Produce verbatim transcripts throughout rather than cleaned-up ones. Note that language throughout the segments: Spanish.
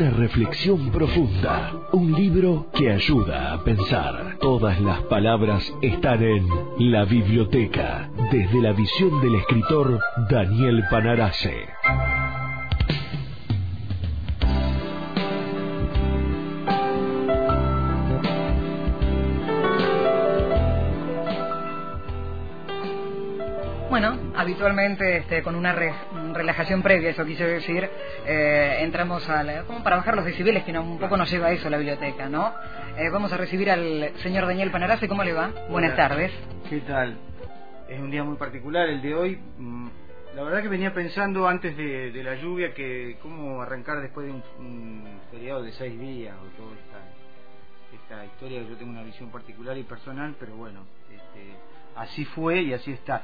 Una reflexión profunda, un libro que ayuda a pensar. Todas las palabras están en La Biblioteca, desde la visión del escritor Daniel Panarace. Bueno, habitualmente este, con una re, relajación previa, eso quise decir, eh, entramos a la, como para bajar los decibeles, que no, un poco nos lleva a eso la biblioteca, ¿no? Eh, vamos a recibir al señor Daniel Panarace. ¿Cómo le va? Hola. Buenas tardes. ¿Qué tal? Es un día muy particular el de hoy. La verdad que venía pensando antes de, de la lluvia que cómo arrancar después de un, un feriado de seis días o toda esta, esta historia. Yo tengo una visión particular y personal, pero bueno, este, así fue y así está.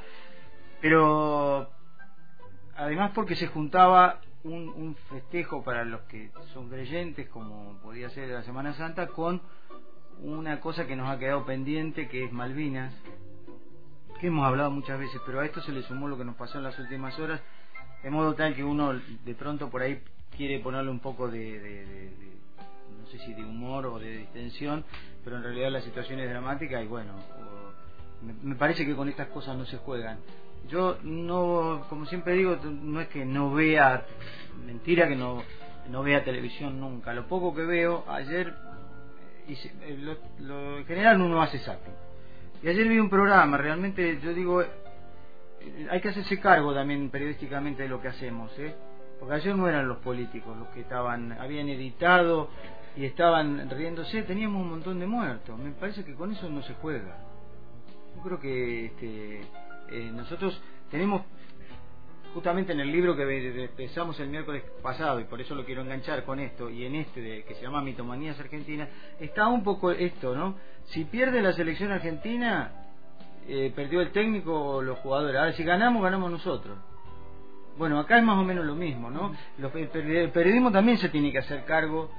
Pero además porque se juntaba un, un festejo para los que son creyentes, como podía ser la Semana Santa, con una cosa que nos ha quedado pendiente, que es Malvinas, que hemos hablado muchas veces, pero a esto se le sumó lo que nos pasó en las últimas horas, de modo tal que uno de pronto por ahí quiere ponerle un poco de, de, de, de no sé si de humor o de distensión, pero en realidad la situación es dramática y bueno, me, me parece que con estas cosas no se juegan. Yo no, como siempre digo, no es que no vea, mentira que no, no vea televisión nunca. Lo poco que veo, ayer, y lo, lo, en general uno hace zapping. Y ayer vi un programa, realmente yo digo, hay que hacerse cargo también periodísticamente de lo que hacemos, ¿eh? Porque ayer no eran los políticos los que estaban, habían editado y estaban riéndose, teníamos un montón de muertos. Me parece que con eso no se juega. Yo creo que este, eh, nosotros tenemos, justamente en el libro que empezamos el miércoles pasado, y por eso lo quiero enganchar con esto, y en este de, que se llama Mitomanías Argentinas, está un poco esto, ¿no? Si pierde la selección argentina, eh, perdió el técnico o los jugadores. Ahora, si ganamos, ganamos nosotros. Bueno, acá es más o menos lo mismo, ¿no? Los, el periodismo también se tiene que hacer cargo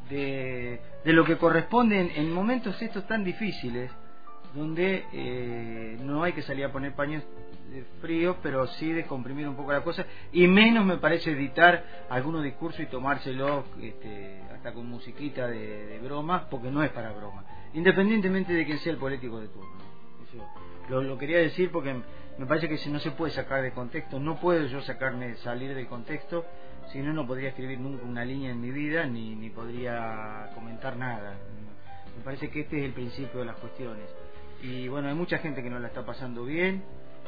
de, de lo que corresponde en, en momentos estos tan difíciles, donde eh, no hay que salir a poner paños fríos, pero sí de comprimir un poco la cosa, y menos me parece editar algunos discursos y tomárselo este, hasta con musiquita de, de broma, porque no es para broma, independientemente de quién sea el político de turno. Eso lo, lo quería decir porque me parece que no se puede sacar de contexto. No puedo yo sacarme, salir del contexto, si no, no podría escribir nunca una línea en mi vida, ni, ni podría comentar nada. Me parece que este es el principio de las cuestiones. Y bueno, hay mucha gente que no la está pasando bien,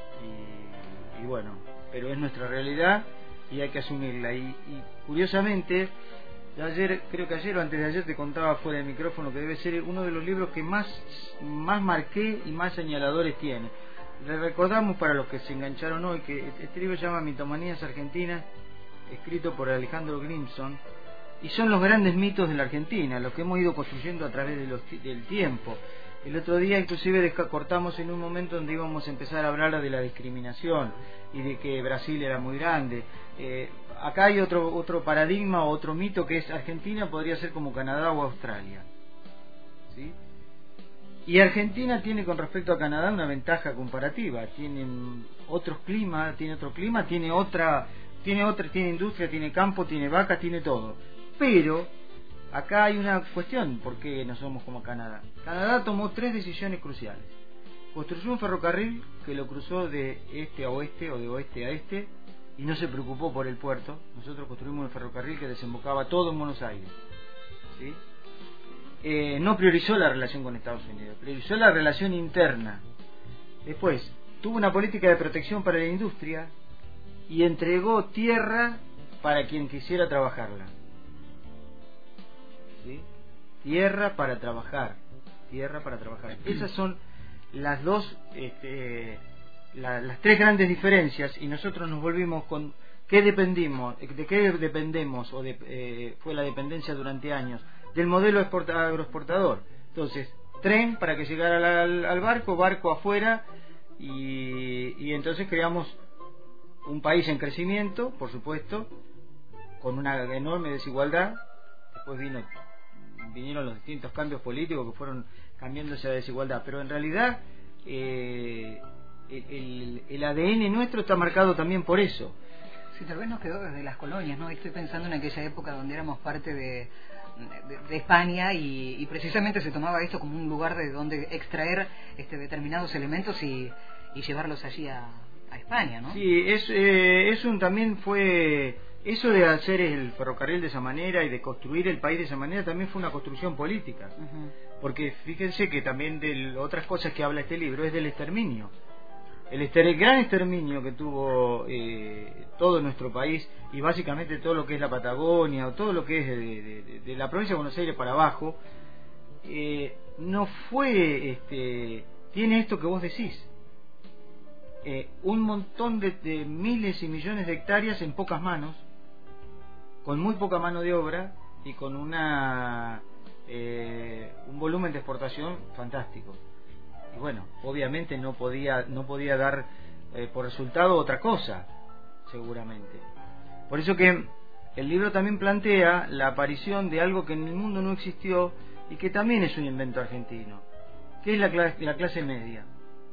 y, y bueno, pero es nuestra realidad y hay que asumirla. Y, y curiosamente, ayer, creo que ayer o antes de ayer te contaba fuera del micrófono que debe ser uno de los libros que más, más marqué y más señaladores tiene. Le recordamos para los que se engancharon hoy que este libro se llama Mitomanías Argentinas, escrito por Alejandro Grimson, y son los grandes mitos de la Argentina, los que hemos ido construyendo a través de los, del tiempo. El otro día inclusive cortamos en un momento donde íbamos a empezar a hablar de la discriminación y de que Brasil era muy grande. Eh, acá hay otro otro paradigma o otro mito, que es Argentina podría ser como Canadá o Australia, ¿sí? Y Argentina tiene con respecto a Canadá una ventaja comparativa. Tienen otros climas, tiene otro clima, tiene otra, tiene otra, tiene industria, tiene campo, tiene vacas, tiene todo. Pero acá hay una cuestión, ¿por qué no somos como Canadá? Canadá tomó tres decisiones cruciales. Construyó un ferrocarril que lo cruzó de este a oeste o de oeste a este y no se preocupó por el puerto. Nosotros construimos un ferrocarril que desembocaba todo en Buenos Aires, ¿sí? Eh, no priorizó la relación con Estados Unidos, priorizó la relación interna. Después, tuvo una política de protección para la industria y entregó tierra para quien quisiera trabajarla. ¿Sí? Tierra para trabajar, tierra para trabajar. Esas son las dos, este, la, las tres grandes diferencias, y nosotros nos volvimos con qué dependimos, de qué dependemos o de, eh, fue la dependencia durante años del modelo exporta, agroexportador. Entonces, tren para que llegara al, al barco, barco afuera, y, y entonces creamos un país en crecimiento, por supuesto, con una enorme desigualdad. Después vino vinieron los distintos cambios políticos que fueron cambiando esa desigualdad, pero en realidad eh, el, el A D N nuestro está marcado también por eso. Sí, tal vez nos quedó desde las colonias, ¿no? Estoy pensando en aquella época donde éramos parte de, de, de España y, y precisamente se tomaba esto como un lugar de donde extraer este, determinados elementos y, y llevarlos allí a, a España, ¿no? Sí, es, eh, es un, también fue... Eso de hacer el ferrocarril de esa manera y de construir el país de esa manera también fue una construcción política. Uh-huh. Porque fíjense que también de otras cosas que habla este libro es del exterminio. El, ester, el gran exterminio que tuvo eh, todo nuestro país y básicamente todo lo que es la Patagonia o todo lo que es de, de, de, de la provincia de Buenos Aires para abajo, eh, no fue, este, tiene esto que vos decís. Eh, un montón de, de miles y millones de hectáreas en pocas manos, con muy poca mano de obra y con una eh, un volumen de exportación fantástico. Y bueno, obviamente no podía no podía dar eh, por resultado otra cosa, seguramente. Por eso que el libro también plantea la aparición de algo que en el mundo no existió y que también es un invento argentino, que es la clase, la clase media.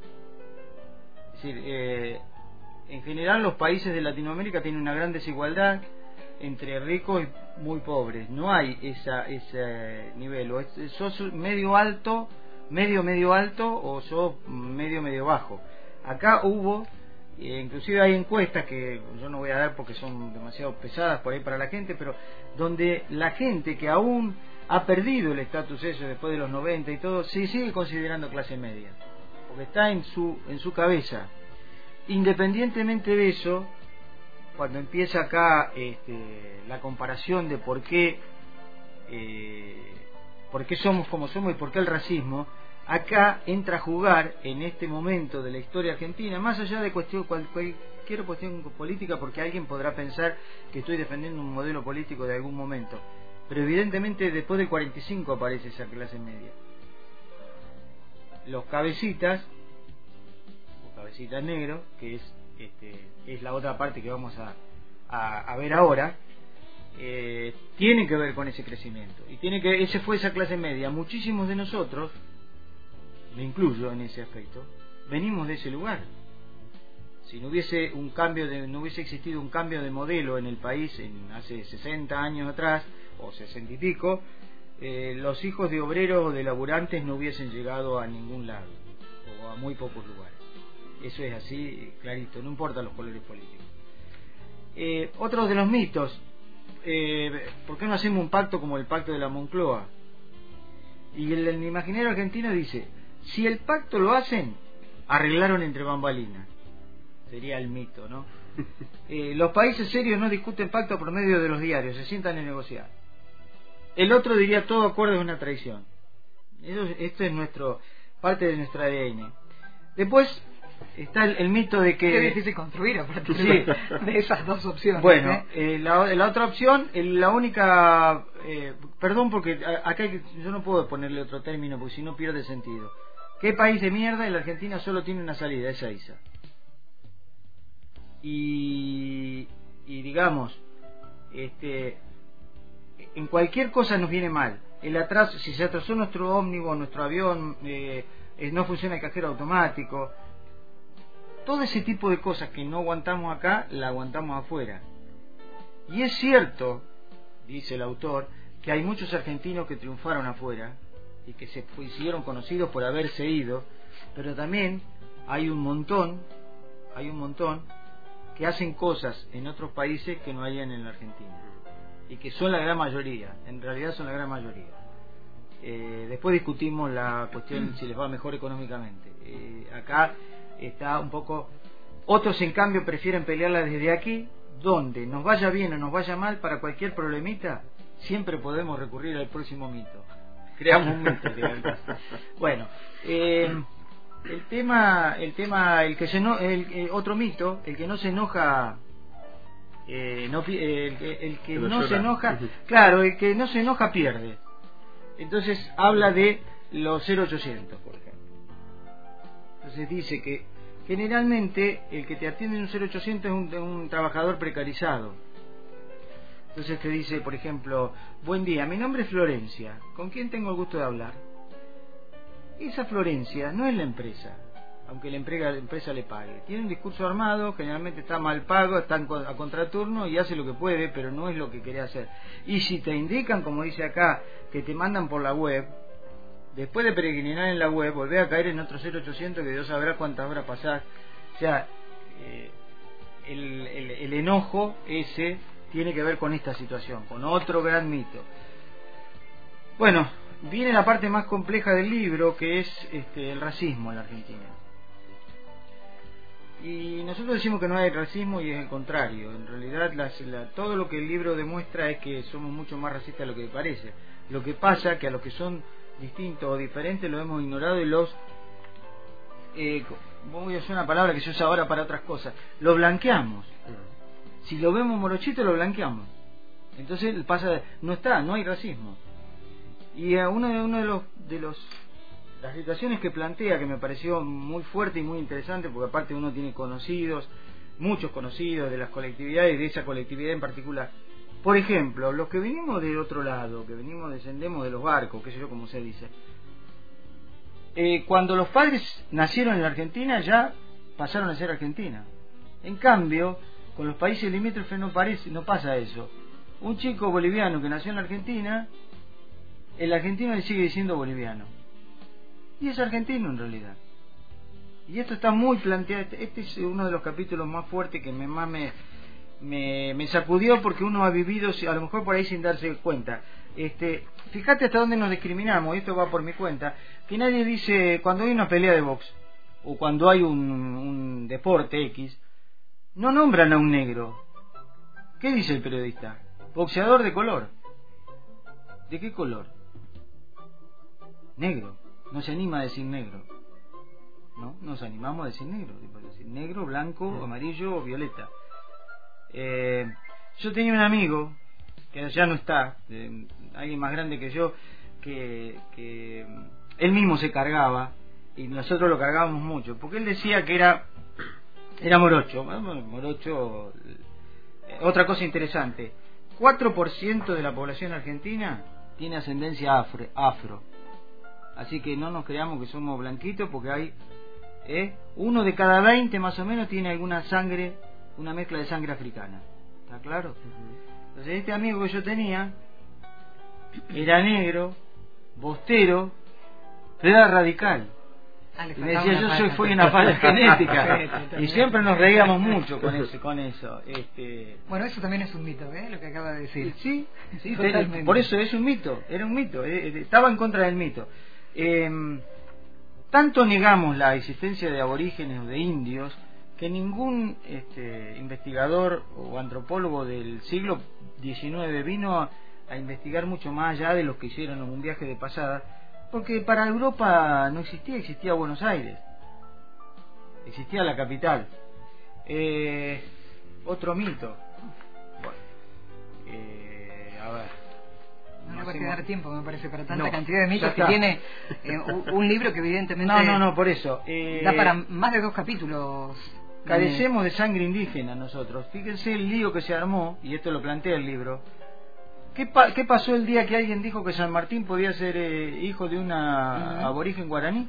Es decir, eh, en general los países de Latinoamérica tienen una gran desigualdad entre ricos y muy pobres. No hay esa, ese nivel. O es, sos medio alto, medio medio alto, o sos medio medio bajo. Acá hubo, eh, inclusive hay encuestas que yo no voy a dar porque son demasiado pesadas por ahí para la gente, pero donde la gente que aún ha perdido el estatus ese después de los noventa y todo, se sigue considerando clase media, porque está en su, en su cabeza. Independientemente de eso, cuando empieza acá este, la comparación de por qué eh, por qué somos como somos y por qué el racismo, acá entra a jugar en este momento de la historia argentina, más allá de cuestión, cualquier cuestión política, porque alguien podrá pensar que estoy defendiendo un modelo político de algún momento, pero evidentemente después del cuarenta y cinco aparece esa clase media. Los cabecitas, o cabecitas negros, que es Este, es la otra parte que vamos a, a, a ver ahora, eh, tiene que ver con ese crecimiento y tiene que ese fue esa clase media. Muchísimos de nosotros, me incluyo en ese aspecto, venimos de ese lugar. Si no hubiese un cambio de, no hubiese existido un cambio de modelo en el país en hace sesenta años atrás o sesenta y pico, eh, los hijos de obreros o de laburantes no hubiesen llegado a ningún lado o a muy pocos lugares. Eso es así, clarito, no importa los colores políticos. Eh, otro de los mitos, eh, ¿por qué no hacemos un pacto como el pacto de la Moncloa? Y el, el imaginario argentino dice, si el pacto lo hacen, arreglaron entre bambalinas. Sería el mito, ¿no? Eh, los países serios no discuten pacto por medio de los diarios, se sientan a negociar. El otro diría, todo acuerdo es una traición. Eso, esto es nuestro parte de nuestro A D N. Después está el, el mito de que... Qué difícil construir a partir sí. de, de esas dos opciones. Bueno, ¿eh? eh, la, la otra opción, la única... Eh, perdón porque acá hay, yo no puedo ponerle otro término porque si no pierde sentido. ¿Qué país de mierda? Y la Argentina solo tiene una salida, esa isa. Y, y digamos, este, en cualquier cosa nos viene mal. El atraso, si se atrasó nuestro ómnibus, nuestro avión, eh, eh, no funciona el cajero automático. Todo ese tipo de cosas que no aguantamos acá, la aguantamos afuera. Y es cierto, dice el autor, que hay muchos argentinos que triunfaron afuera y que se hicieron conocidos por haberse ido, pero también hay un montón, hay un montón que hacen cosas en otros países que no hayan en la Argentina y que son la gran mayoría, en realidad son la gran mayoría. Eh, después discutimos la cuestión si les va mejor económicamente. Eh, acá está un poco, otros en cambio prefieren pelearla desde aquí, donde nos vaya bien o nos vaya mal, para cualquier problemita siempre podemos recurrir al próximo mito, creamos un mito. Bueno, eh, el tema el tema el que se no, el, el otro mito, el que no se enoja eh, no, el, el, el que no se enoja, claro, el que no se enoja pierde. Entonces habla de los cero ochocientos, por ejemplo. Entonces dice que generalmente el que te atiende en un cero ochocientos es un, un trabajador precarizado. Entonces te dice, por ejemplo, buen día, mi nombre es Florencia, ¿con quién tengo el gusto de hablar? Esa Florencia no es la empresa aunque la empresa, la empresa le pague. Tiene un discurso armado, generalmente está mal pago, está a contraturno y hace lo que puede, pero no es lo que quería hacer. Y si te indican, como dice acá, que te mandan por la web, después de peregrinar en la web, volvés a caer en otro cero ochocientos que Dios sabrá cuántas horas pasás. O sea, eh, el, el, el enojo ese tiene que ver con esta situación, con otro gran mito. Bueno, viene la parte más compleja del libro, que es este, el racismo en la Argentina. Y nosotros decimos que no hay racismo y es el contrario. En realidad las, la, todo lo que el libro demuestra es que somos mucho más racistas de lo que parece. Lo que pasa que a los que son distintos o diferentes lo hemos ignorado y los... Eh, voy a usar una palabra que se usa ahora para otras cosas. Lo blanqueamos. Si lo vemos morochito lo blanqueamos. Entonces pasa, no está, no hay racismo. Y uh, uno de uno de los de los las situaciones que plantea, que me pareció muy fuerte y muy interesante, porque aparte uno tiene conocidos, muchos conocidos de las colectividades, de esa colectividad en particular. Por ejemplo, los que venimos del otro lado, que venimos, descendemos de los barcos, qué sé yo, como se dice. Eh, cuando los padres nacieron en la Argentina, ya pasaron a ser Argentina. En cambio, con los países limítrofes no parece, no pasa eso. Un chico boliviano que nació en la Argentina, el argentino le sigue diciendo boliviano. Y es argentino en realidad. Y esto está muy planteado. Este es uno de los capítulos más fuertes que me, más me, me, me sacudió, porque uno ha vivido, a lo mejor por ahí sin darse cuenta. Este, fíjate hasta dónde nos discriminamos, y esto va por mi cuenta, que nadie dice, cuando hay una pelea de box, o cuando hay un, un deporte X, no nombran a un negro. ¿Qué dice el periodista? Boxeador de color. ¿De qué color? Negro. No se anima a decir negro. No, nos animamos a decir negro. Decir negro, blanco, amarillo o violeta. Eh, yo tenía un amigo, que ya no está, eh, alguien más grande que yo, que, que él mismo se cargaba, y nosotros lo cargábamos mucho, porque él decía que era, era morocho. Morocho. Eh, otra cosa interesante, cuatro por ciento de la población argentina tiene ascendencia afro, afro. Así que no nos creamos que somos blanquitos, porque hay ¿eh? uno de cada veinte más o menos tiene alguna sangre, una mezcla de sangre africana. ¿Está claro? Uh-huh. Entonces este amigo que yo tenía era negro, bostero, pero era radical. Ah, y me decía, yo soy fui una falla genética. Y siempre nos reíamos mucho con eso. Con eso. Este... Bueno, eso también es un mito, ¿eh? Lo que acaba de decir. Sí, sí, totalmente. Por eso es un mito, era un mito, eh, estaba en contra del mito. Eh, tanto negamos la existencia de aborígenes o de indios, que ningún este, investigador o antropólogo del siglo diecinueve vino a, a investigar mucho más allá de los que hicieron un viaje de pasada, porque para Europa no existía, existía Buenos Aires, existía la capital. Eh, otro mito. Bueno, eh, a ver. No nos va a quedar tiempo, me parece, para tanta no, cantidad de mitos que tiene eh, un libro que evidentemente... No, no, no, por eso. Eh, da para más de dos capítulos. Carecemos de sangre indígena nosotros. Fíjense el lío que se armó, y esto lo plantea el libro. ¿Qué, pa ¿Qué pasó el día que alguien dijo que San Martín podía ser eh, hijo de una uh-huh. aborigen guaraní?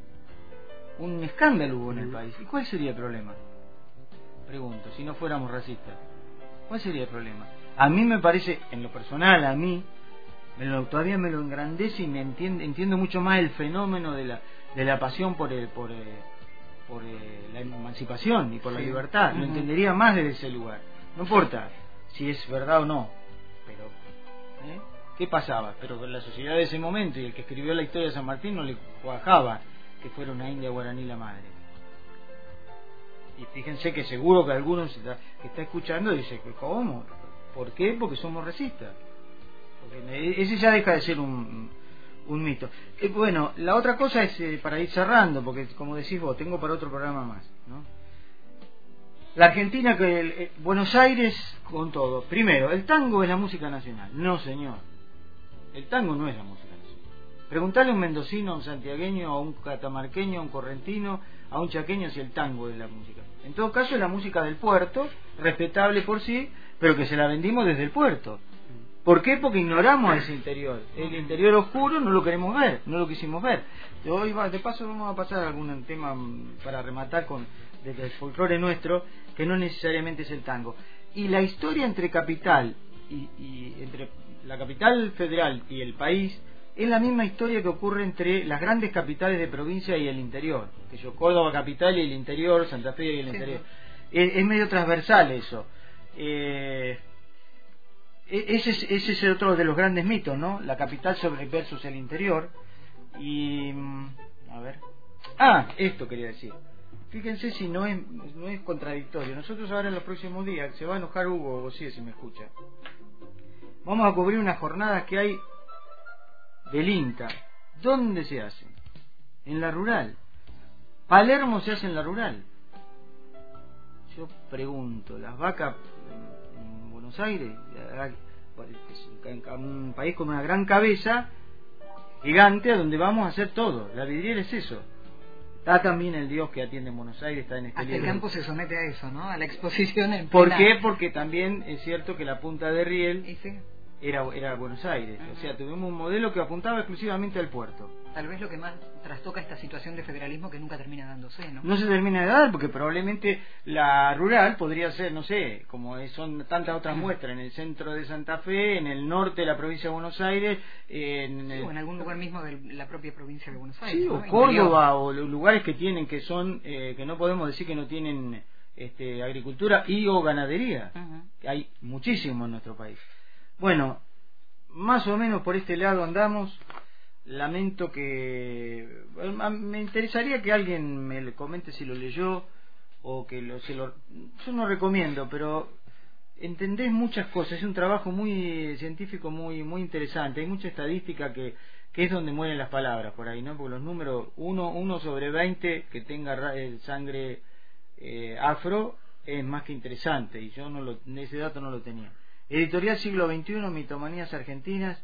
Un escándalo hubo en el país. ¿Y cuál sería el problema? Pregunto, si no fuéramos racistas. ¿Cuál sería el problema? A mí me parece, en lo personal, a mí... Me lo, todavía me lo engrandece y me entiende, entiendo mucho más el fenómeno de la de la pasión por el, por el, por el, la emancipación y por sí. la libertad. Uh-huh. Lo entendería más desde ese lugar. No importa si es verdad o no, pero ¿eh? ¿qué pasaba? Pero la sociedad de ese momento, y el que escribió la historia de San Martín, no le cuajaba que fuera una india guaraní la madre. Y fíjense que seguro que algunos que está escuchando dice, ¿cómo? ¿Por qué? Porque somos racistas. Ese ya deja de ser un, un mito. Eh, bueno, la otra cosa es, eh, para ir cerrando, porque como decís vos, tengo para otro programa más, ¿no? La Argentina, que el, eh, Buenos Aires con todo. Primero, ¿el tango es la música nacional? No, señor. El tango no es la música nacional. Preguntale a un mendocino, a un santiagueño, a un catamarqueño, a un correntino, a un chaqueño si el tango es la música. En todo caso es la música del puerto, respetable por sí, pero que se la vendimos desde el puerto. ¿Por qué? Porque ignoramos ese interior. El interior oscuro no lo queremos ver, no lo quisimos ver. Hoy va, de paso vamos a pasar algún tema para rematar con desde el folclore nuestro, que no necesariamente es el tango. Y la historia entre capital y, y entre la capital federal y el país es la misma historia que ocurre entre las grandes capitales de provincia y el interior. Que yo, Córdoba capital y el interior, Santa Fe y el interior. Sí. Es, es medio transversal eso. Eh, ese, es, ese es otro de los grandes mitos, ¿no? La capital sobre versus el interior. Y a ver. Ah, esto quería decir. Fíjense si no es no es contradictorio. Nosotros ahora en los próximos días, se va a enojar Hugo o sí, si me escucha. Vamos a cubrir unas jornadas que hay del INTA. ¿Dónde se hacen? En la rural. Palermo se hace en la rural. Yo pregunto, ¿las vacas en, en Buenos Aires? Un país con una gran cabeza gigante a donde vamos a hacer todo. La vidriera es eso. Está también el Dios que atiende en Buenos Aires, está en este Hasta libro. el campo se somete a eso, ¿no? A la exposición en ¿Por plena... qué? Porque también es cierto que la punta de riel ¿Y sí? era, era Buenos Aires. Uh-huh. O sea, tuvimos un modelo que apuntaba exclusivamente al puerto. Tal vez lo que más trastoca esta situación de federalismo que nunca termina dándose, ¿no? No se termina de dar porque probablemente la rural podría ser, no sé, como son tantas otras muestras, en el centro de Santa Fe, en el norte de la provincia de Buenos Aires, en sí, el... o en algún lugar mismo de la propia provincia de Buenos Aires. Sí, ¿no? o Córdoba, o los lugares que tienen, que son, eh, que no podemos decir que no tienen este, agricultura y o ganadería. Uh-huh. Que hay muchísimo en nuestro país. Bueno, más o menos por este lado andamos. Lamento que... Me interesaría que alguien me comente si lo leyó o que lo, se lo... Yo no recomiendo, pero entendés muchas cosas. Es un trabajo muy científico, muy muy interesante. Hay mucha estadística que, que es donde mueren las palabras por ahí, ¿no? Porque los números uno, uno sobre veinte que tenga eh, sangre eh, afro es más que interesante. Y yo no lo, ese dato no lo tenía. Editorial Siglo veintiuno, Mitomanías Argentinas.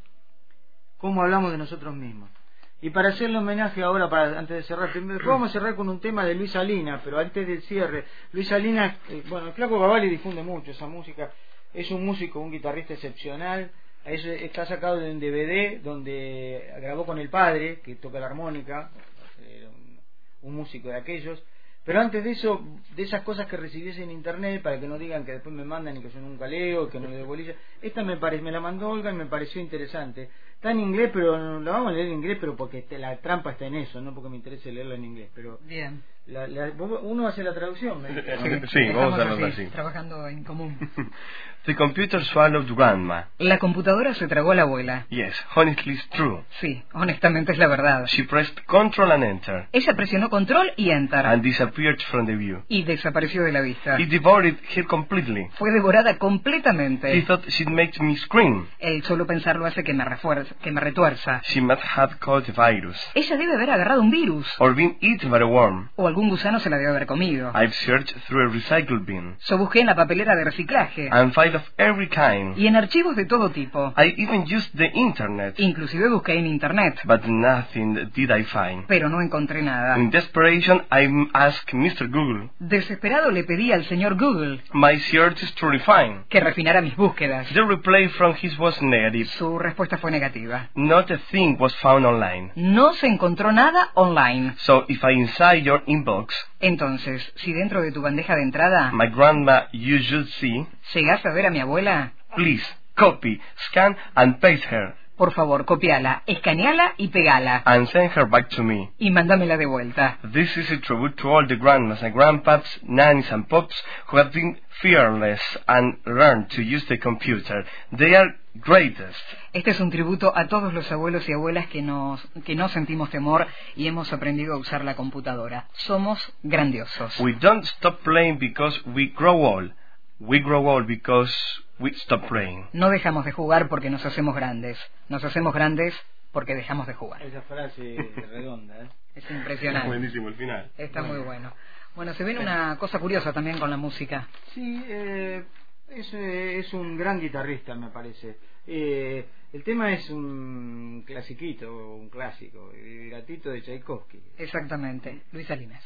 ¿Cómo hablamos de nosotros mismos? Y para hacerle homenaje ahora, para antes de cerrar, primero, vamos a cerrar con un tema de Luis Salinas, pero antes del cierre, Luis Salinas, eh, bueno, el Flaco Cavalli difunde mucho esa música, es un músico, un guitarrista excepcional, es, está sacado de un D V D donde grabó con el padre, que toca la armónica, eh, un, un músico de aquellos. Pero antes de eso, de esas cosas que recibiese en internet, para que no digan que después me mandan y que yo nunca leo, que no le doy bolilla, esta me parece, me la mandó Olga y me pareció interesante. Está en inglés, pero la vamos a leer en inglés, pero porque te, la trampa está en eso, no porque me interese leerla en inglés. Pero bien. La, la, uno hace la traducción. ¿Me sí, sí, vamos a hacerlo así. Trabajando en común. The computer swallowed grandma. La computadora se tragó a la abuela. Yes, honestly it's true. Sí, honestamente es la verdad. She pressed Control and Enter. Ella presionó Control y Enter. And disappeared from the view. Y desapareció de la vista. It devoured her completely. Fue devorada completamente. He thought she'd make me scream. El solo pensarlo hace que me refuerza, que me retuerza. She must have caught a virus. Ella debe haber agarrado un virus. Or been eaten by a worm. O algún gusano se la debe haber comido. I've searched through a recycle bin. Yo busqué en la papelera de reciclaje. And files of every kind. Y en archivos de todo tipo. I even used the internet. Inclusive busqué en internet. But nothing did I find. Pero no encontré nada. In desperation, I asked mister Google. Desesperado le pedí al señor Google. My searches to refine. Que refinara mis búsquedas. The reply from his was negative. Su respuesta fue negativa. Not a thing was found online. No se encontró nada online. So if I inside your inbox. Entonces, si dentro de tu bandeja de entrada. My grandma you should see. ¿Llegás a ver a mi abuela? Please, copy, scan and paste her. Por favor, copiala, escaneala y pegala. And send her back to me. Y mándamela de vuelta. This is a tribute to all the grandmas and grandpaps, nannies and pops who have been fearless and learned to use the computer. They are greatest. Este es un tributo a todos los abuelos y abuelas que nos que no sentimos temor y hemos aprendido a usar la computadora. Somos grandiosos. We don't stop playing because we grow old. We grow old because we stop playing. No dejamos de jugar porque nos hacemos grandes. Nos hacemos grandes porque dejamos de jugar. Esa frase redonda, ¿eh? Es impresionante. Es buenísimo el final. Está muy bueno. Bueno, se viene una cosa curiosa también con la música. Sí, eh, es, eh, es un gran guitarrista, me parece. Eh, el tema es un clasiquito, un clásico, el gatito de Tchaikovsky. Exactamente, Luis Salinas.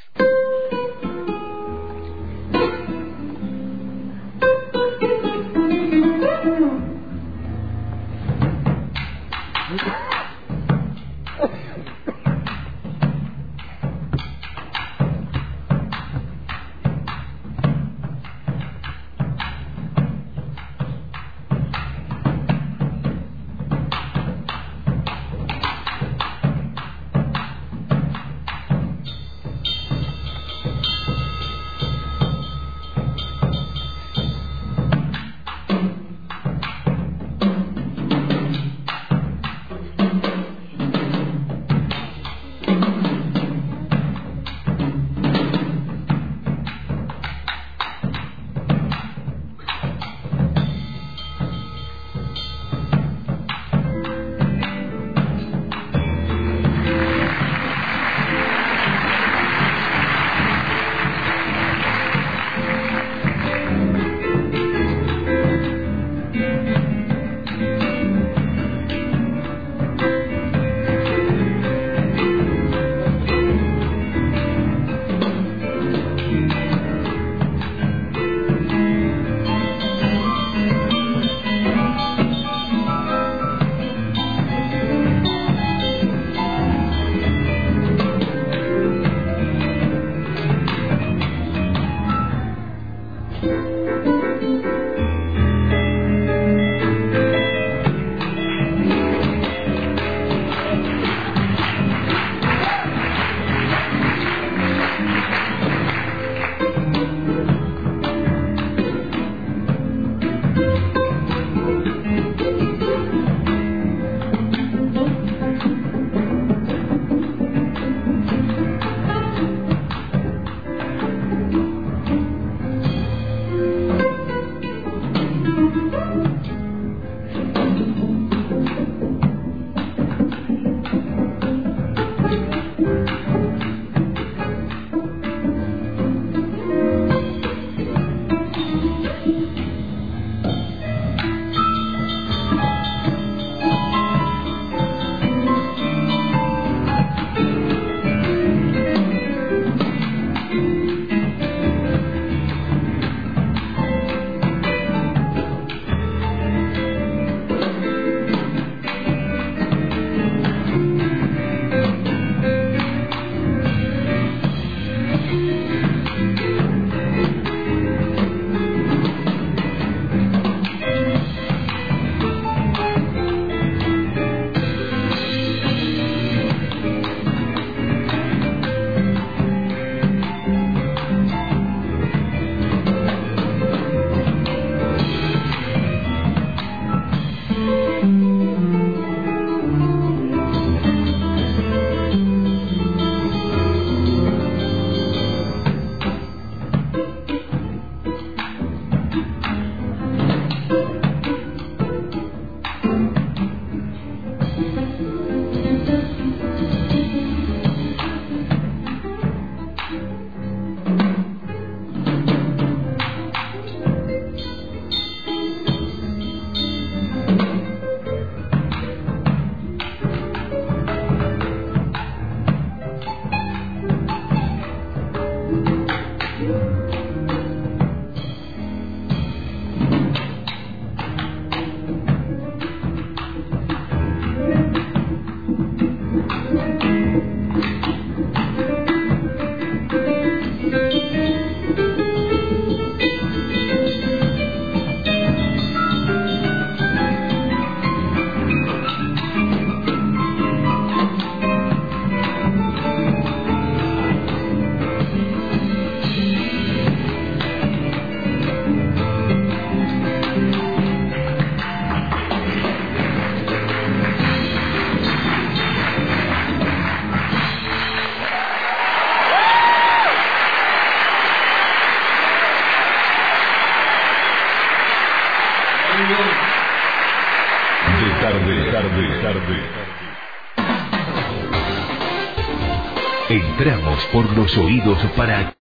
De tarde, tarde, tarde. Entramos por los oídos para